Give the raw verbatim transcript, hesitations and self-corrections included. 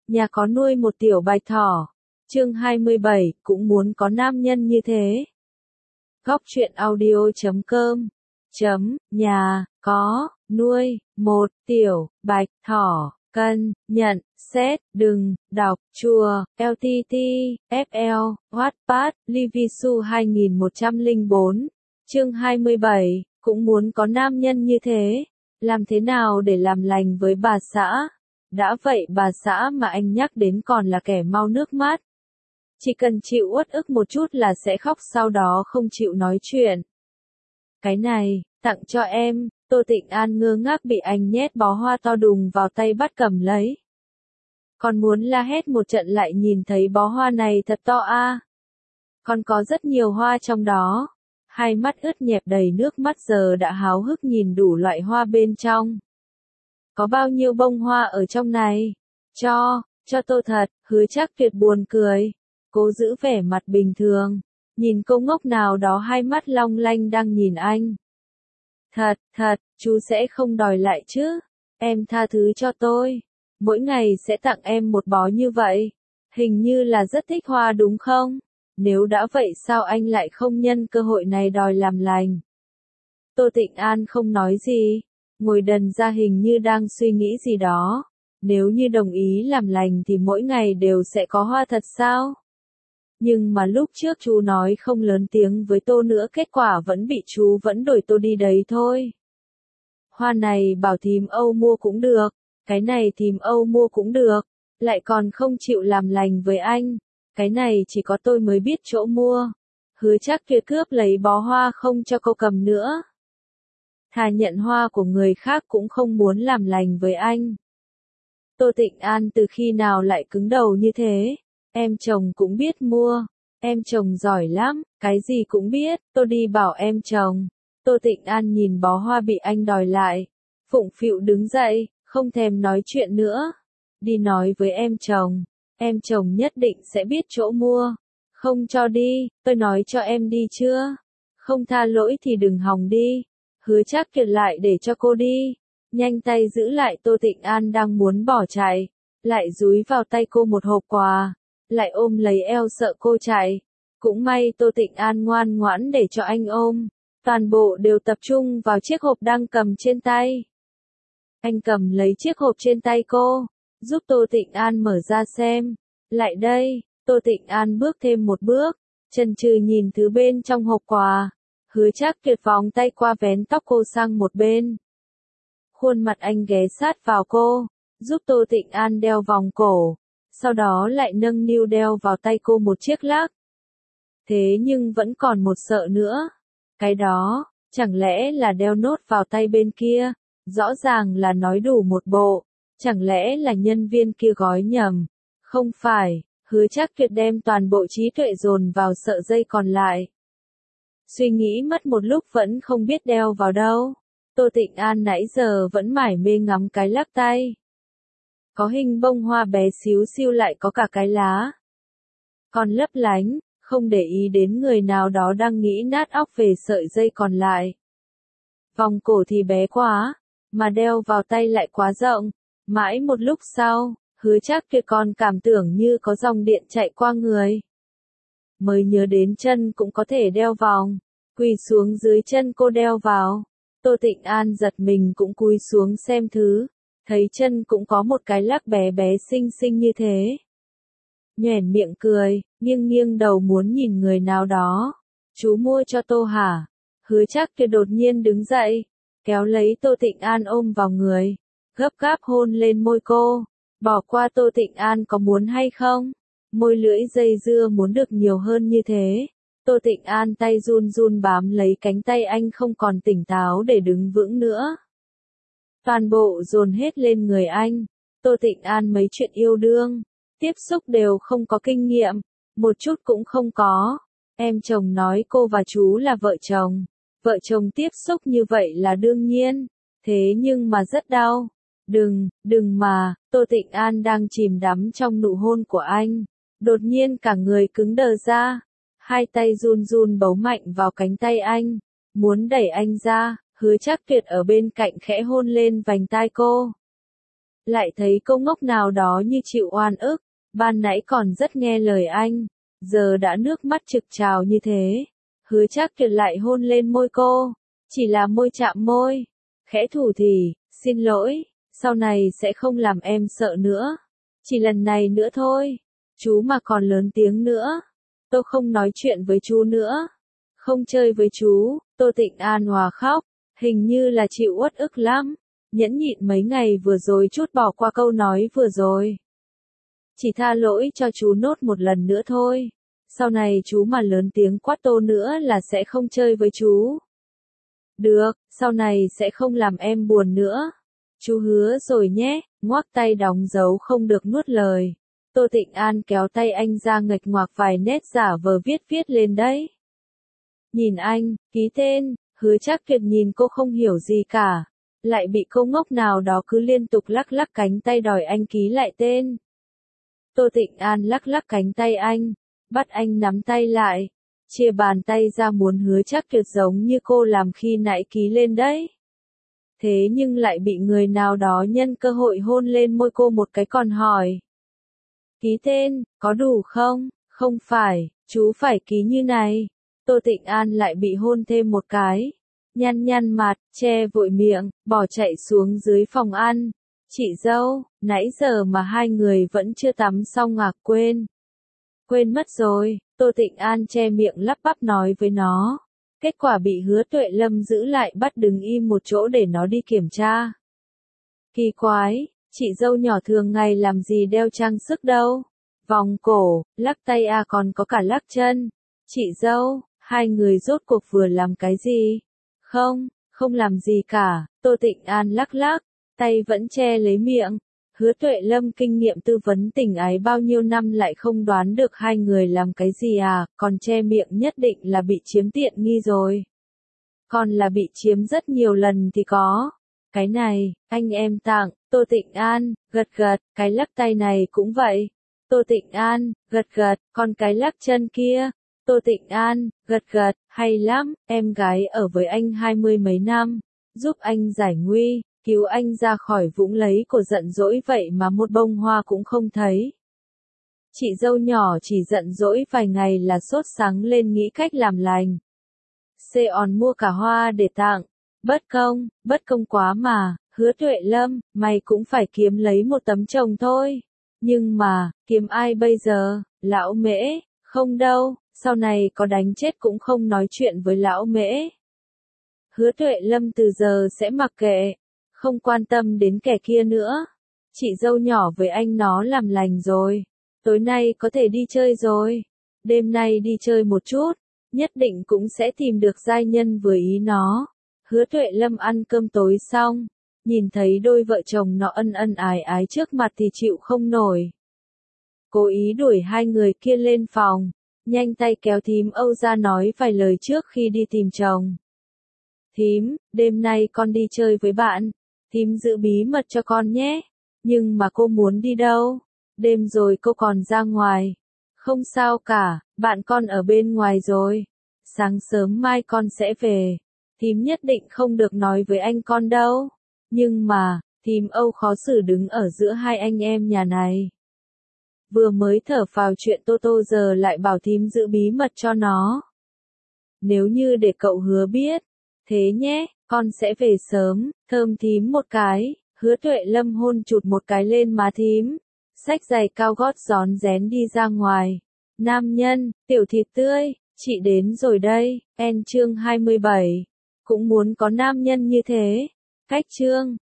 Nhà có nuôi một tiểu bạch thỏ. Chương hai mươi bảy, cũng muốn có nam nhân như thế. Góc truyện audio chấm com chấm, nhà, có, nuôi, một, tiểu, bạch, thỏ, cân, nhận, xét, đừng, đọc, chùa, lờ tê tê, ép lờ, Wattpad, Livisu hai một không bốn. Chương hai mươi bảy, cũng muốn có nam nhân như thế. Làm thế nào để làm lành với bà xã? Đã vậy bà xã mà anh nhắc đến còn là kẻ mau nước mắt. Chỉ cần chịu uất ức một chút là sẽ khóc, sau đó không chịu nói chuyện. Cái này, tặng cho em. Tô Tịnh An ngơ ngác bị anh nhét bó hoa to đùng vào tay bắt cầm lấy. Còn muốn la hét một trận lại nhìn thấy bó hoa này thật to a. À. Còn có rất nhiều hoa trong đó. Hai mắt ướt nhẹp đầy nước mắt giờ đã háo hức nhìn đủ loại hoa bên trong. Có bao nhiêu bông hoa ở trong này? Cho, cho tôi thật, Hứa Trác Tuyệt buồn cười. Cố giữ vẻ mặt bình thường. Nhìn cô ngốc nào đó hai mắt long lanh đang nhìn anh. Thật, thật, chú sẽ không đòi lại chứ. Em tha thứ cho tôi. Mỗi ngày sẽ tặng em một bó như vậy. Hình như là rất thích hoa đúng không? Nếu đã vậy sao anh lại không nhân cơ hội này đòi làm lành? Tô Tịnh An không nói gì. Ngồi đần ra hình như đang suy nghĩ gì đó. Nếu như đồng ý làm lành thì mỗi ngày đều sẽ có hoa thật sao? Nhưng mà lúc trước chú nói không lớn tiếng với tôi nữa, kết quả vẫn bị chú vẫn đổi tôi đi đấy thôi. Hoa này bảo thím Âu mua cũng được, cái này thím Âu mua cũng được, lại còn không chịu làm lành với anh, cái này chỉ có tôi mới biết chỗ mua. Hứa Trác Tuyệt cướp lấy bó hoa không cho cô cầm nữa. Thà nhận hoa của người khác cũng không muốn làm lành với anh. Tô Tịnh An từ khi nào lại cứng đầu như thế? Em chồng cũng biết mua. Em chồng giỏi lắm, cái gì cũng biết, tôi đi bảo em chồng. Tô Tịnh An nhìn bó hoa bị anh đòi lại. Phụng phịu đứng dậy, không thèm nói chuyện nữa. Đi nói với em chồng. Em chồng nhất định sẽ biết chỗ mua. Không cho đi, tôi nói cho em đi chưa? Không tha lỗi thì đừng hòng đi. Hứa Trác Tuyệt lại để cho cô đi. Nhanh tay giữ lại Tô Tịnh An đang muốn bỏ chạy. Lại dúi vào tay cô một hộp quà. Lại ôm lấy eo sợ cô chạy. Cũng may Tô Tịnh An ngoan ngoãn để cho anh ôm. Toàn bộ đều tập trung vào chiếc hộp đang cầm trên tay. Anh cầm lấy chiếc hộp trên tay cô, giúp Tô Tịnh An mở ra xem. Lại đây, Tô Tịnh An bước thêm một bước, chần chừ nhìn thứ bên trong hộp quà. Hứa Trác Tuyệt vòng tay qua vén tóc cô sang một bên. Khuôn mặt anh ghé sát vào cô, giúp Tô Tịnh An đeo vòng cổ. Sau đó lại nâng niu đeo vào tay cô một chiếc lắc. Thế nhưng vẫn còn một sợ nữa. Cái đó, chẳng lẽ là đeo nốt vào tay bên kia? Rõ ràng là nói đủ một bộ. Chẳng lẽ là nhân viên kia gói nhầm? Không phải, Hứa Trác Tuyệt đem toàn bộ trí tuệ dồn vào sợi dây còn lại. Suy nghĩ mất một lúc vẫn không biết đeo vào đâu. Tô Tịnh An nãy giờ vẫn mải mê ngắm cái lắc tay. Có hình bông hoa bé xíu xiu lại có cả cái lá. Còn lấp lánh, không để ý đến người nào đó đang nghĩ nát óc về sợi dây còn lại. Vòng cổ thì bé quá, mà đeo vào tay lại quá rộng. Mãi một lúc sau, Hứa Trác Tuyệt còn cảm tưởng như có dòng điện chạy qua người. Mới nhớ đến chân cũng có thể đeo vòng, quỳ xuống dưới chân cô đeo vào. Tô Tịnh An giật mình cũng cúi xuống xem thứ. Thấy chân cũng có một cái lắc bé bé xinh xinh như thế. Nhoẻn miệng cười, nghiêng nghiêng đầu muốn nhìn người nào đó. Chú mua cho tôi hả? Hứa Trác Tuyệt đột nhiên đứng dậy, kéo lấy Tô Tịnh An ôm vào người, gấp gáp hôn lên môi cô. Bỏ qua Tô Tịnh An có muốn hay không? Môi lưỡi dây dưa muốn được nhiều hơn như thế. Tô Tịnh An tay run run bám lấy cánh tay anh không còn tỉnh táo để đứng vững nữa. Toàn bộ dồn hết lên người anh. Tô Tịnh An mấy chuyện yêu đương, tiếp xúc đều không có kinh nghiệm, một chút cũng không có. Em chồng nói cô và chú là vợ chồng. Vợ chồng tiếp xúc như vậy là đương nhiên. Thế nhưng mà rất đau. Đừng, đừng mà, Tô Tịnh An đang chìm đắm trong nụ hôn của anh. Đột nhiên cả người cứng đờ ra. Hai tay run run bấu mạnh vào cánh tay anh. Muốn đẩy anh ra. Hứa Trác Tuyệt ở bên cạnh khẽ hôn lên vành tai cô. lại thấy cô ngốc nào đó như chịu oan ức, ban nãy còn rất nghe lời anh, giờ đã nước mắt trực trào như thế. Hứa Trác Kiệt lại hôn lên môi cô, chỉ là môi chạm môi, khẽ thủ thỉ, xin lỗi, sau này sẽ không làm em sợ nữa, chỉ lần này nữa thôi, chú mà còn lớn tiếng nữa, tôi không nói chuyện với chú nữa, không chơi với chú. Tô Tịnh An hòa khóc, hình như là chịu uất ức lắm, nhẫn nhịn mấy ngày vừa rồi chút bỏ qua câu nói vừa rồi. Chỉ tha lỗi cho chú nốt một lần nữa thôi, sau này chú mà lớn tiếng quát Tô nữa là sẽ không chơi với chú. Được, sau này sẽ không làm em buồn nữa. Chú hứa rồi nhé, ngoắc tay đóng dấu không được nuốt lời. Tô Tịnh An kéo tay anh ra nghịch ngoạc vài nét giả vờ viết viết lên đấy. Nhìn anh, ký tên, Hứa Trác Kiệt nhìn cô không hiểu gì cả, lại bị cô ngốc nào đó cứ liên tục lắc lắc cánh tay đòi anh ký lại tên. Tô Tịnh An lắc lắc cánh tay anh, bắt anh nắm tay lại, chia bàn tay ra muốn Hứa Trác Kiệt giống như cô làm khi nãy ký lên đấy. Thế nhưng lại bị người nào đó nhân cơ hội hôn lên môi cô một cái còn hỏi. Ký tên, có đủ không? Không phải, chú phải ký như này. Tô Tịnh An lại bị hôn thêm một cái. Nhăn nhăn mặt, che vội miệng, bỏ chạy xuống dưới phòng ăn. Chị dâu, nãy giờ mà hai người vẫn chưa tắm xong à, quên. Quên mất rồi, Tô Tịnh An che miệng lắp bắp nói với nó. Kết quả bị Hứa Tuệ Lâm giữ lại bắt đứng im một chỗ để nó đi kiểm tra. Kỳ quái, chị dâu nhỏ thường ngày làm gì đeo trang sức đâu. Vòng cổ, lắc tay à còn có cả lắc chân. Chị dâu, hai người rốt cuộc vừa làm cái gì? Không, không làm gì cả, Tô Tịnh An lắc lắc, tay vẫn che lấy miệng. Hứa Tuệ Lâm kinh nghiệm tư vấn tình ái bao nhiêu năm lại không đoán được hai người làm cái gì à, còn che miệng nhất định là bị chiếm tiện nghi rồi. Còn là bị chiếm rất nhiều lần thì có. Cái này, anh em tặng, Tô Tịnh An, gật gật, cái lắc tay này cũng vậy. Tô Tịnh An, gật gật, còn cái lắc chân kia. Tô Tịnh An, gật gật, hay lắm, em gái ở với anh hai mươi mấy năm, giúp anh giải nguy, cứu anh ra khỏi vũng lấy của giận dỗi vậy mà một bông hoa cũng không thấy. Chị dâu nhỏ chỉ giận dỗi vài ngày là sốt sắng lên nghĩ cách làm lành. Seon mua cả hoa để tặng, bất công, bất công quá mà, Hứa Tuệ Lâm, mày cũng phải kiếm lấy một tấm chồng thôi. Nhưng mà, kiếm ai bây giờ, lão Mễ, không đâu, sau này có đánh chết cũng không nói chuyện với lão Mễ. Hứa Tuệ Lâm từ giờ sẽ mặc kệ, không quan tâm đến kẻ kia nữa. Chị dâu nhỏ với anh nó làm lành rồi, tối nay có thể đi chơi rồi, đêm nay đi chơi một chút, nhất định cũng sẽ tìm được giai nhân vừa ý nó. Hứa Tuệ Lâm ăn cơm tối xong, nhìn thấy đôi vợ chồng nó ân ân ái ái trước mặt thì chịu không nổi. Cố ý đuổi hai người kia lên phòng, nhanh tay kéo thím Âu ra nói vài lời trước khi đi tìm chồng. Thím, đêm nay con đi chơi với bạn, thím giữ bí mật cho con nhé. Nhưng mà cô muốn đi đâu? Đêm rồi cô còn ra ngoài. Không sao cả, bạn con ở bên ngoài rồi. Sáng sớm mai con sẽ về. Thím nhất định không được nói với anh con đâu. Nhưng mà, thím Âu khó xử đứng ở giữa hai anh em nhà này. Vừa mới thở phào chuyện Tô Tô giờ lại bảo thím giữ bí mật cho nó. Nếu như để cậu Hứa biết, thế nhé, con sẽ về sớm, thơm thím một cái. Hứa Tuệ Lâm hôn chụt một cái lên má thím, xách giày cao gót rón rén đi ra ngoài. Nam nhân, tiểu thịt tươi, chị đến rồi đây. En chương hai mươi bảy, cũng muốn có nam nhân như thế. Cách chương